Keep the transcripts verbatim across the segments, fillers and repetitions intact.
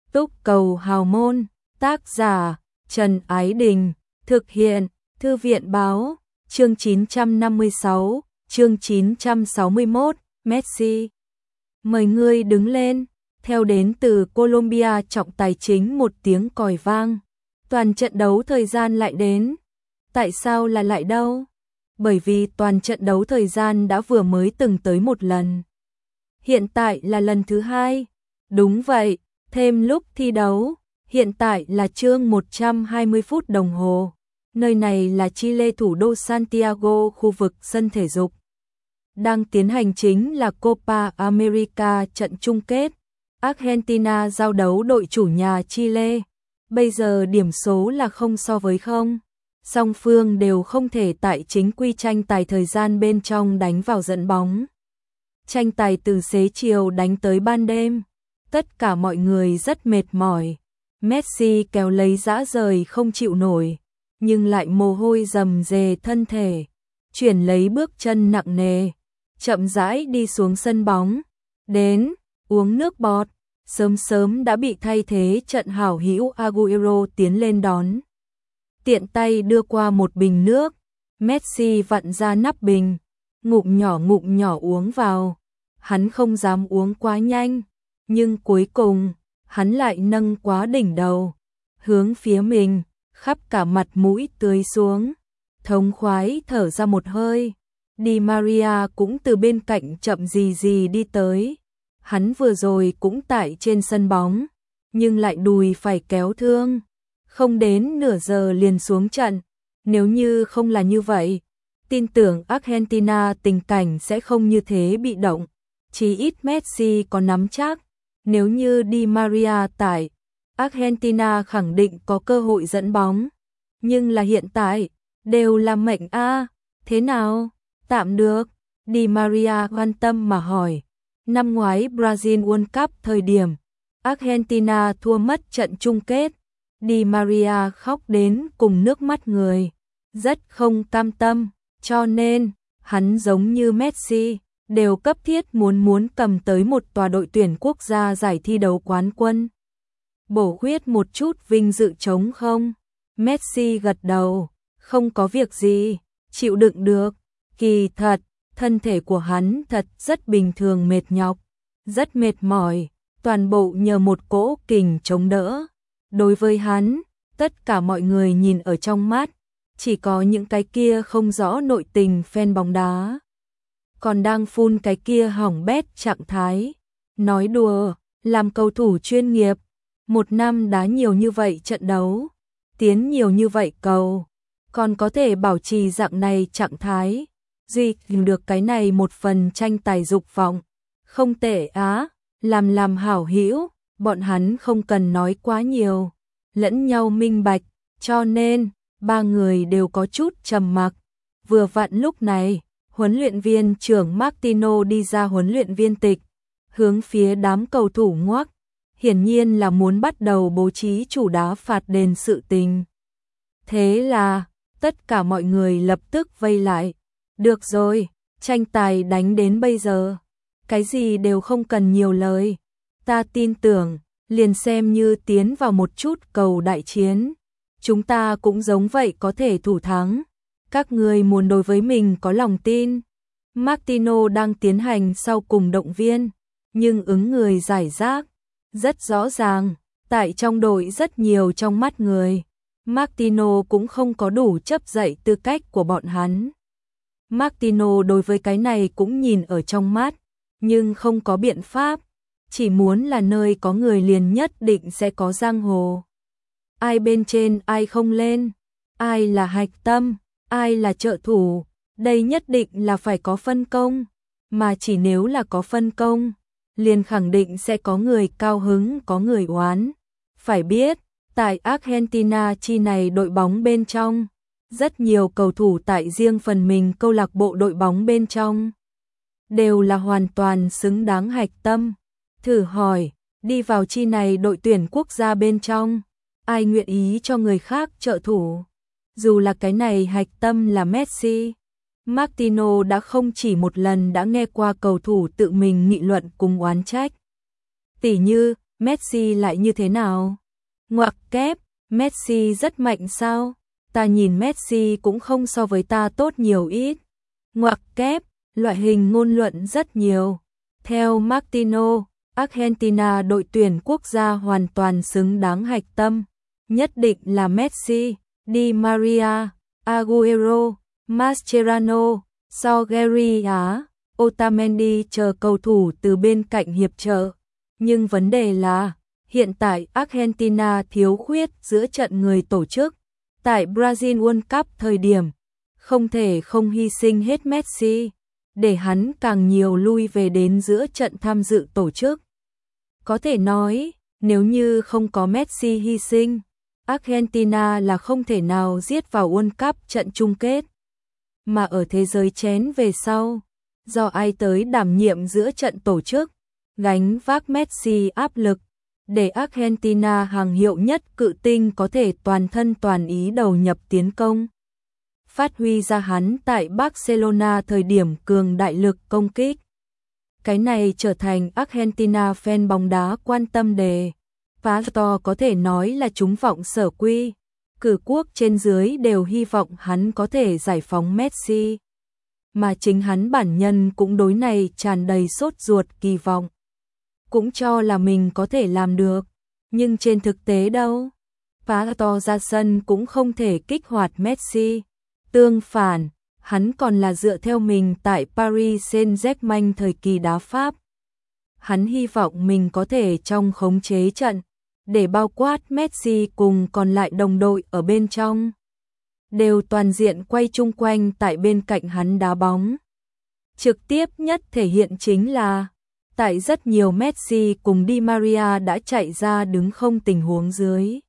Túc cầu hào môn, tác giả Trần Ái Đình, thực hiện Thư viện báo, chương chín trăm năm mươi sáu, chương chín trăm sáu mươi mốt, Messi. Mời ngươi đứng lên, theo đến từ Colombia trọng tài chính một tiếng còi vang. Toàn trận đấu thời gian lại đến. Tại sao là lại đâu? Bởi vì toàn trận đấu thời gian đã vừa mới từng tới một lần. Hiện tại là lần thứ hai. Đúng vậy, thêm lúc thi đấu. Hiện tại là chương một trăm hai mươi phút đồng hồ. Nơi này là Chile, thủ đô Santiago, khu vực sân thể dục. Đang tiến hành chính là Copa America trận chung kết. Argentina giao đấu đội chủ nhà Chile. Bây giờ điểm số là không so với không. Song phương đều không thể tại chính quy tranh tài thời gian bên trong đánh vào dẫn bóng. Tranh tài từ xế chiều đánh tới ban đêm. Tất cả mọi người rất mệt mỏi. Messi kéo lấy dã rời không chịu nổi, nhưng lại mồ hôi rầm rề thân thể, chuyển lấy bước chân nặng nề, chậm rãi đi xuống sân bóng. Đến, uống nước bọt, sớm sớm đã bị thay thế trận hảo hữu Agüero tiến lên đón. Tiện tay đưa qua một bình nước, Messi vặn ra nắp bình, ngụm nhỏ ngụm nhỏ uống vào. Hắn không dám uống quá nhanh, nhưng cuối cùng, hắn lại nâng quá đỉnh đầu, hướng phía mình, khắp cả mặt mũi tưới xuống, thống khoái thở ra một hơi. Di Maria cũng từ bên cạnh chậm gì gì đi tới. Hắn vừa rồi cũng tại trên sân bóng, nhưng lại đùi phải kéo thương, không đến nửa giờ liền xuống trận. Nếu như không là như vậy, tin tưởng Argentina tình cảnh sẽ không như thế bị động. Chỉ ít Messi có nắm chắc, nếu như Di Maria tại, Argentina khẳng định có cơ hội dẫn bóng. Nhưng là hiện tại, đều là mệnh a, thế nào? Tạm được, Di Maria quan tâm mà hỏi. Năm ngoái Brazil World Cup thời điểm, Argentina thua mất trận chung kết. Di Maria khóc đến cùng nước mắt người, rất không cam tâm, cho nên, hắn giống như Messi, đều cấp thiết muốn muốn cầm tới một tòa đội tuyển quốc gia giải thi đấu quán quân. Bổ khuyết một chút vinh dự trống không? Messi gật đầu, không có việc gì, chịu đựng được. Kỳ thật, thân thể của hắn thật rất bình thường, mệt nhọc, rất mệt mỏi, toàn bộ nhờ một cỗ kình chống đỡ. Đối với hắn, tất cả mọi người nhìn ở trong mắt, chỉ có những cái kia không rõ nội tình fan bóng đá. Còn đang phun cái kia hỏng bét trạng thái. Nói đùa, làm cầu thủ chuyên nghiệp, một năm đá nhiều như vậy trận đấu, tiến nhiều như vậy cầu, còn có thể bảo trì dạng này trạng thái, duy được cái này một phần tranh tài dục vọng, không tệ á. Làm làm hảo hữu, bọn hắn không cần nói quá nhiều, lẫn nhau minh bạch, cho nên ba người đều có chút trầm mặc. Vừa vặn lúc này, huấn luyện viên trưởng Martino đi ra huấn luyện viên tịch, hướng phía đám cầu thủ ngoắc, hiển nhiên là muốn bắt đầu bố trí chủ đá phạt đền sự tình. Thế là, tất cả mọi người lập tức vây lại. Được rồi, tranh tài đánh đến bây giờ, cái gì đều không cần nhiều lời. Ta tin tưởng, liền xem như tiến vào một chút cầu đại chiến, chúng ta cũng giống vậy có thể thủ thắng. Các người muốn đối với mình có lòng tin. Martino đang tiến hành sau cùng động viên, nhưng ứng người giải rác. Rất rõ ràng, tại trong đội rất nhiều trong mắt người, Martino cũng không có đủ chấp dậy tư cách của bọn hắn. Martino đối với cái này cũng nhìn ở trong mắt, nhưng không có biện pháp. Chỉ muốn là nơi có người liền nhất định sẽ có giang hồ. Ai bên trên ai không lên, ai là hạch tâm, ai là trợ thủ, đây nhất định là phải có phân công, mà chỉ nếu là có phân công, liền khẳng định sẽ có người cao hứng có người oán. Phải biết, tại Argentina chi này đội bóng bên trong, rất nhiều cầu thủ tại riêng phần mình câu lạc bộ đội bóng bên trong, đều là hoàn toàn xứng đáng hạch tâm. Thử hỏi, đi vào chi này đội tuyển quốc gia bên trong, ai nguyện ý cho người khác trợ thủ? Dù là cái này hạch tâm là Messi. Martino đã không chỉ một lần đã nghe qua cầu thủ tự mình nghị luận cùng oán trách. Tỉ như, Messi lại như thế nào? Ngoặc kép, Messi rất mạnh sao? Ta nhìn Messi cũng không so với ta tốt nhiều ít. Ngoặc kép, loại hình ngôn luận rất nhiều. Theo Martino, Argentina đội tuyển quốc gia hoàn toàn xứng đáng hạch tâm. Nhất định là Messi, Di Maria, Agüero, Mascherano, Sogeria, Otamendi chờ cầu thủ từ bên cạnh hiệp trợ. Nhưng vấn đề là, hiện tại Argentina thiếu khuyết giữa trận người tổ chức. Tại Brazil World Cup thời điểm, không thể không hy sinh hết Messi, để hắn càng nhiều lui về đến giữa trận tham dự tổ chức. Có thể nói, nếu như không có Messi hy sinh, Argentina là không thể nào giết vào World Cup trận chung kết. Mà ở thế giới chén về sau, do ai tới đảm nhiệm giữa trận tổ chức, gánh vác Messi áp lực, để Argentina hàng hiệu nhất cự tinh có thể toàn thân toàn ý đầu nhập tiến công. Phát huy ra hắn tại Barcelona thời điểm cường đại lực công kích. Cái này trở thành Argentina fan bóng đá quan tâm đề. Pastor có thể nói là chúng vọng sở quy. Cử quốc trên dưới đều hy vọng hắn có thể giải phóng Messi. Mà chính hắn bản nhân cũng đối này tràn đầy sốt ruột kỳ vọng. Cũng cho là mình có thể làm được. Nhưng trên thực tế đâu? Pastor ra sân cũng không thể kích hoạt Messi. Tương phản, hắn còn là dựa theo mình tại Paris Saint-Germain thời kỳ đá Pháp. Hắn hy vọng mình có thể trong khống chế trận, để bao quát Messi cùng còn lại đồng đội ở bên trong. Đều toàn diện quay chung quanh tại bên cạnh hắn đá bóng. Trực tiếp nhất thể hiện chính là, tại rất nhiều Messi cùng Di Maria đã chạy ra đứng không tình huống dưới.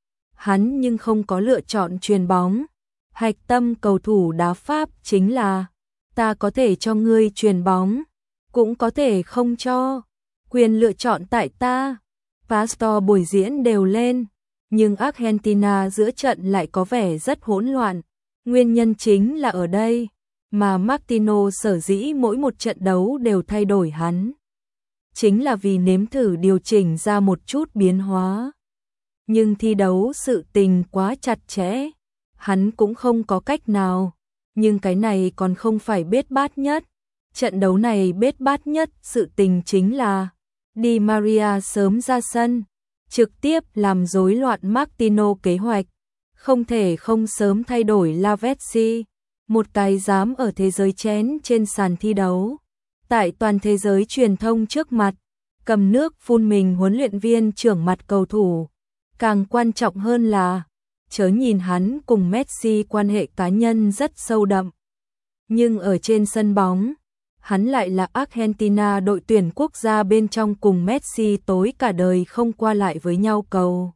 Hắn nhưng không có lựa chọn chuyền bóng. Hạch tâm cầu thủ đá Pháp chính là, ta có thể cho ngươi chuyền bóng, cũng có thể không cho, quyền lựa chọn tại ta. Pastor buổi diễn đều lên, nhưng Argentina giữa trận lại có vẻ rất hỗn loạn. Nguyên nhân chính là ở đây, mà Martino sở dĩ mỗi một trận đấu đều thay đổi hắn. Chính là vì nếm thử điều chỉnh ra một chút biến hóa. Nhưng thi đấu sự tình quá chặt chẽ. Hắn cũng không có cách nào, nhưng cái này còn không phải bết bát nhất. Trận đấu này bết bát nhất sự tình chính là Di Maria sớm ra sân, trực tiếp làm rối loạn Martino kế hoạch, không thể không sớm thay đổi Lavezzi, một cái dám ở thế giới chén trên sàn thi đấu. Tại toàn thế giới truyền thông trước mặt, cầm nước phun mình huấn luyện viên trưởng mặt cầu thủ. Càng quan trọng hơn là, chớ nhìn hắn cùng Messi quan hệ cá nhân rất sâu đậm. Nhưng ở trên sân bóng, hắn lại là Argentina đội tuyển quốc gia bên trong cùng Messi tối cả đời không qua lại với nhau cầu.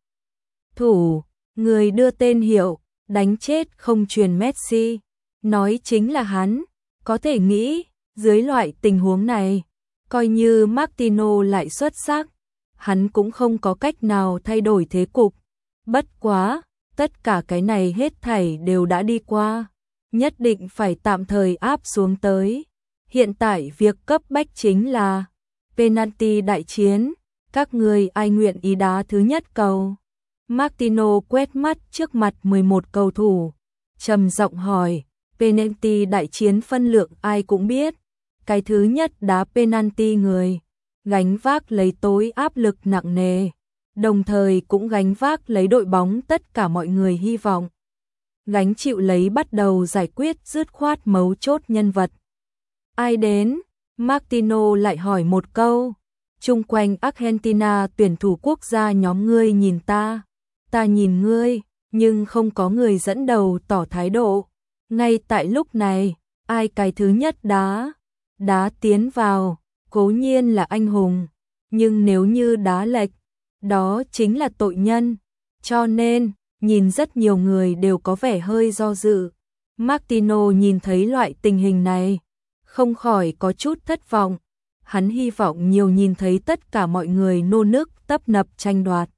Thủ, người đưa tên hiệu, đánh chết không truyền Messi, nói chính là hắn. Có thể nghĩ, dưới loại tình huống này, coi như Martino lại xuất sắc, hắn cũng không có cách nào thay đổi thế cục. Bất quá, tất cả cái này hết thảy đều đã đi qua, nhất định phải tạm thời áp xuống tới. Hiện tại việc cấp bách chính là penalty đại chiến, các người ai nguyện ý đá thứ nhất cầu. Martino quét mắt trước mặt mười một cầu thủ, trầm giọng hỏi, penalty đại chiến phân lượng ai cũng biết, cái thứ nhất đá penalty người, gánh vác lấy tối áp lực nặng nề. Đồng thời cũng gánh vác lấy đội bóng tất cả mọi người hy vọng. Gánh chịu lấy bắt đầu giải quyết dứt khoát mấu chốt nhân vật. Ai đến? Martino lại hỏi một câu. Chung quanh Argentina tuyển thủ quốc gia nhóm ngươi nhìn ta, ta nhìn ngươi, nhưng không có người dẫn đầu tỏ thái độ. Ngay tại lúc này, ai cái thứ nhất đá? Đá tiến vào, cố nhiên là anh hùng. Nhưng nếu như đá lệch, đó chính là tội nhân, cho nên, nhìn rất nhiều người đều có vẻ hơi do dự. Martino nhìn thấy loại tình hình này, không khỏi có chút thất vọng. Hắn hy vọng nhiều nhìn thấy tất cả mọi người nô nức tấp nập tranh đoạt.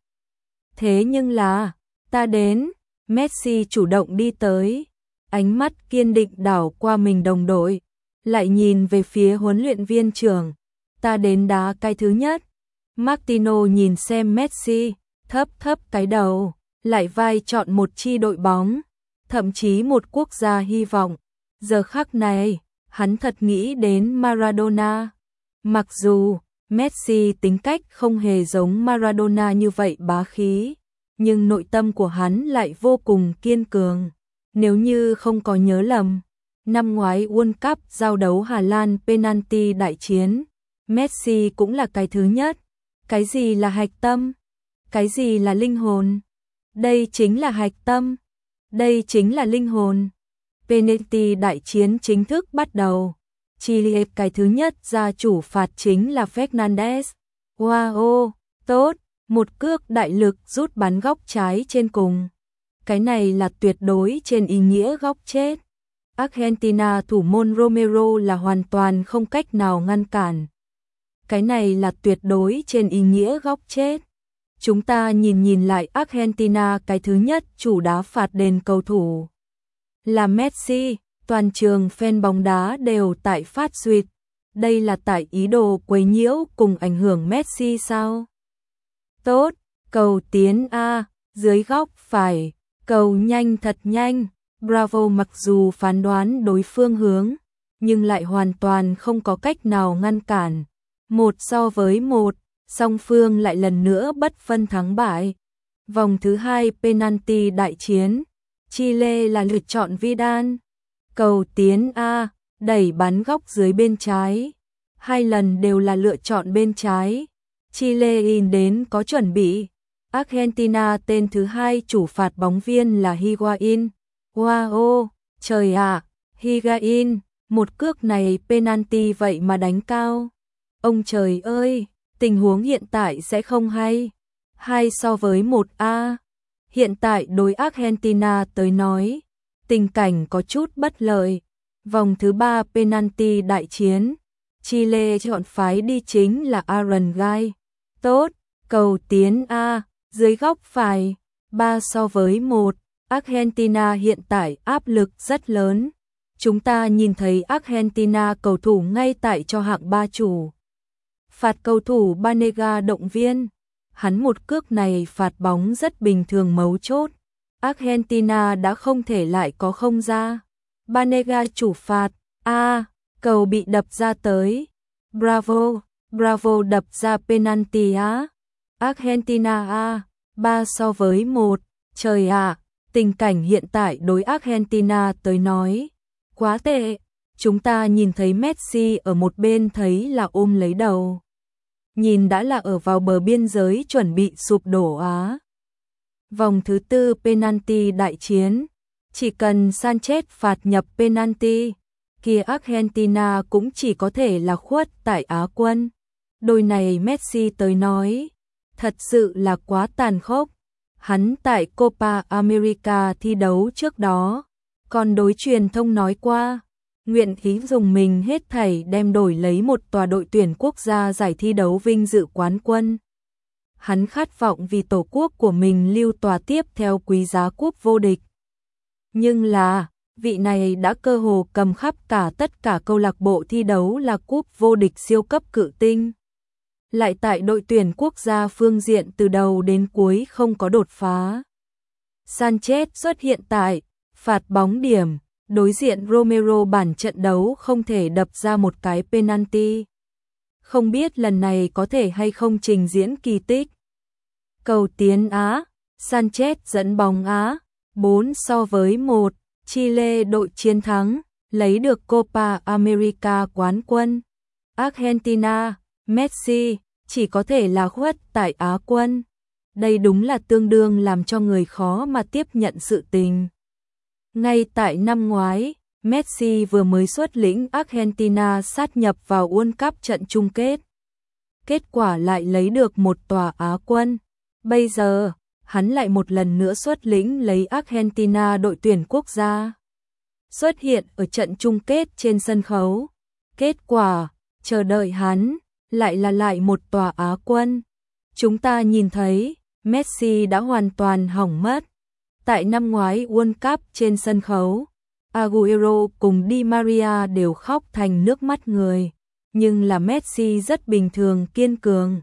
Thế nhưng là, ta đến, Messi chủ động đi tới, ánh mắt kiên định đảo qua mình đồng đội, lại nhìn về phía huấn luyện viên trưởng, ta đến đá cái thứ nhất. Martino nhìn xem Messi, thấp thấp cái đầu, lại vai chọn một chi đội bóng, thậm chí một quốc gia hy vọng. Giờ khắc này, hắn thật nghĩ đến Maradona. Mặc dù Messi tính cách không hề giống Maradona như vậy bá khí, nhưng nội tâm của hắn lại vô cùng kiên cường. Nếu như không có nhớ lầm, năm ngoái World Cup giao đấu Hà Lan penalty đại chiến, Messi cũng là cái thứ nhất. Cái gì là hạch tâm? Cái gì là linh hồn? Đây chính là hạch tâm. Đây chính là linh hồn. Penalty đại chiến chính thức bắt đầu. Chile cái thứ nhất ra chủ phạt chính là Fernandes. Wow, tốt, một cước đại lực rút bắn góc trái trên cùng. Cái này là tuyệt đối trên ý nghĩa góc chết. Argentina thủ môn Romero là hoàn toàn không cách nào ngăn cản. Cái này là tuyệt đối trên ý nghĩa góc chết. Chúng ta nhìn nhìn lại Argentina cái thứ nhất chủ đá phạt đền cầu thủ là Messi, toàn trường fan bóng đá đều tại phát duyệt. Đây là tại ý đồ quấy nhiễu cùng ảnh hưởng Messi sao? Tốt, cầu tiến A, dưới góc phải, cầu nhanh thật nhanh. Bravo, mặc dù phán đoán đối phương hướng, nhưng lại hoàn toàn không có cách nào ngăn cản. Một so với một, song phương lại lần nữa bất phân thắng bại. Vòng thứ hai penalty đại chiến, Chile là lựa chọn Vidal. Cầu tiến A, đẩy bắn góc dưới bên trái. Hai lần đều là lựa chọn bên trái. Chile in đến có chuẩn bị. Argentina tên thứ hai chủ phạt bóng viên là Higuain. Wow, trời ạ, à, Higuain, một cước này penalty vậy mà đánh cao. Ông trời ơi, tình huống hiện tại sẽ không hay. Hai so với một A. Hiện tại đối Argentina tới nói, tình cảnh có chút bất lợi. Vòng thứ ba penalty đại chiến, Chile chọn phái đi chính là Aaron Gai. Tốt, cầu tiến A, dưới góc phải, ba so với một. Argentina hiện tại áp lực rất lớn. Chúng ta nhìn thấy Argentina cầu thủ ngay tại cho hạng ba chủ. Phạt cầu thủ Banega động viên. Hắn một cước này phạt bóng rất bình thường mấu chốt. Argentina đã không thể lại có không ra. Banega chủ phạt. A, cầu bị đập ra tới. Bravo, Bravo đập ra penalty á. Argentina A, ba so với một. Trời ạ, à, tình cảnh hiện tại đối Argentina tới nói quá tệ. Chúng ta nhìn thấy Messi ở một bên thấy là ôm lấy đầu. Nhìn đã là ở vào bờ biên giới chuẩn bị sụp đổ á. Vòng thứ tư penalty đại chiến, chỉ cần Sanchez phạt nhập penalty, kia Argentina cũng chỉ có thể là khuất tại Á quân. Đôi này Messi tới nói, thật sự là quá tàn khốc. Hắn tại Copa America thi đấu trước đó, còn đối truyền thông nói qua, nguyện ý dùng mình hết thảy đem đổi lấy một tòa đội tuyển quốc gia giải thi đấu vinh dự quán quân. Hắn khát vọng vì tổ quốc của mình lưu tòa tiếp theo quý giá cúp vô địch. Nhưng là, vị này đã cơ hồ cầm khắp cả tất cả câu lạc bộ thi đấu là cúp vô địch siêu cấp cự tinh. Lại tại đội tuyển quốc gia phương diện từ đầu đến cuối không có đột phá. Sanchez xuất hiện tại phạt bóng điểm, đối diện Romero bản trận đấu không thể đập ra một cái penalty. Không biết lần này có thể hay không trình diễn kỳ tích. Cầu tiến Á, Sanchez dẫn bóng Á, bốn so với một, Chile đội chiến thắng, lấy được Copa America quán quân. Argentina, Messi, chỉ có thể là khuất tại Á quân. Đây đúng là tương đương làm cho người khó mà tiếp nhận sự tình. Ngay tại năm ngoái, Messi vừa mới xuất lĩnh Argentina sát nhập vào World Cup trận chung kết. Kết quả lại lấy được một tòa Á quân. Bây giờ, hắn lại một lần nữa xuất lĩnh lấy Argentina đội tuyển quốc gia. Xuất hiện ở trận chung kết trên sân khấu. Kết quả, chờ đợi hắn, lại là lại một tòa Á quân. Chúng ta nhìn thấy, Messi đã hoàn toàn hỏng mất. Tại năm ngoái World Cup trên sân khấu, Agüero cùng Di Maria đều khóc thành nước mắt người. Nhưng là Messi rất bình thường kiên cường.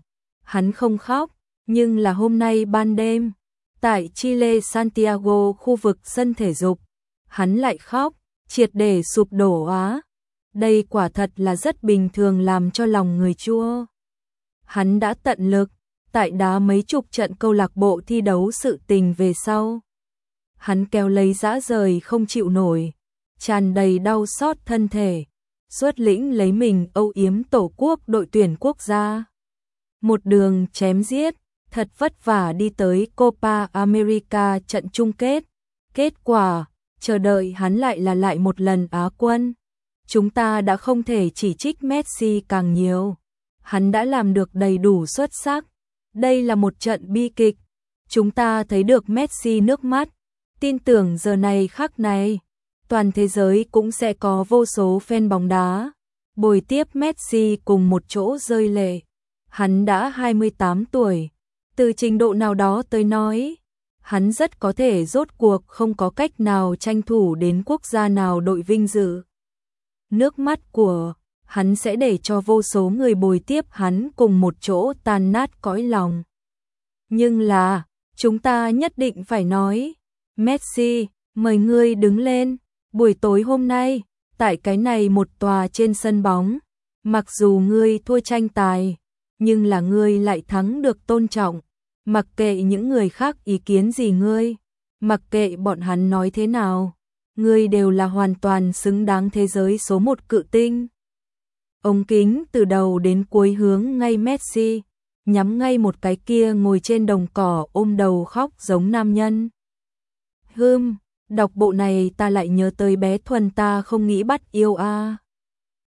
Hắn không khóc, nhưng là hôm nay ban đêm, tại Chile Santiago khu vực sân thể dục, hắn lại khóc, triệt để sụp đổ á. Đây quả thật là rất bình thường làm cho lòng người chua. Hắn đã tận lực, tại đá mấy chục trận câu lạc bộ thi đấu sự tình về sau. Hắn kéo lấy dã rời không chịu nổi, tràn đầy đau xót thân thể, xuất lĩnh lấy mình âu yếm tổ quốc đội tuyển quốc gia. Một đường chém giết, thật vất vả đi tới Copa America trận chung kết. Kết quả, chờ đợi hắn lại là lại một lần Á quân. Chúng ta đã không thể chỉ trích Messi càng nhiều. Hắn đã làm được đầy đủ xuất sắc. Đây là một trận bi kịch. Chúng ta thấy được Messi nước mắt. Tin tưởng giờ này khắc này, toàn thế giới cũng sẽ có vô số fan bóng đá bồi tiếp Messi cùng một chỗ rơi lệ. Hắn đã hai mươi tám tuổi. Từ trình độ nào đó tới nói, hắn rất có thể rốt cuộc không có cách nào tranh thủ đến quốc gia nào đội vinh dự. Nước mắt của hắn sẽ để cho vô số người bồi tiếp hắn cùng một chỗ tan nát cõi lòng. Nhưng là, chúng ta nhất định phải nói, Messi, mời ngươi đứng lên. Buổi tối hôm nay, tại cái này một tòa trên sân bóng, mặc dù ngươi thua tranh tài, nhưng là ngươi lại thắng được tôn trọng. Mặc kệ những người khác ý kiến gì ngươi, mặc kệ bọn hắn nói thế nào, ngươi đều là hoàn toàn xứng đáng thế giới số một cự tinh. Ống kính từ đầu đến cuối hướng ngay Messi, nhắm ngay một cái kia ngồi trên đồng cỏ ôm đầu khóc giống nam nhân. Hừm, đọc bộ này ta lại nhớ tới bé Thuần ta không nghĩ bắt yêu a.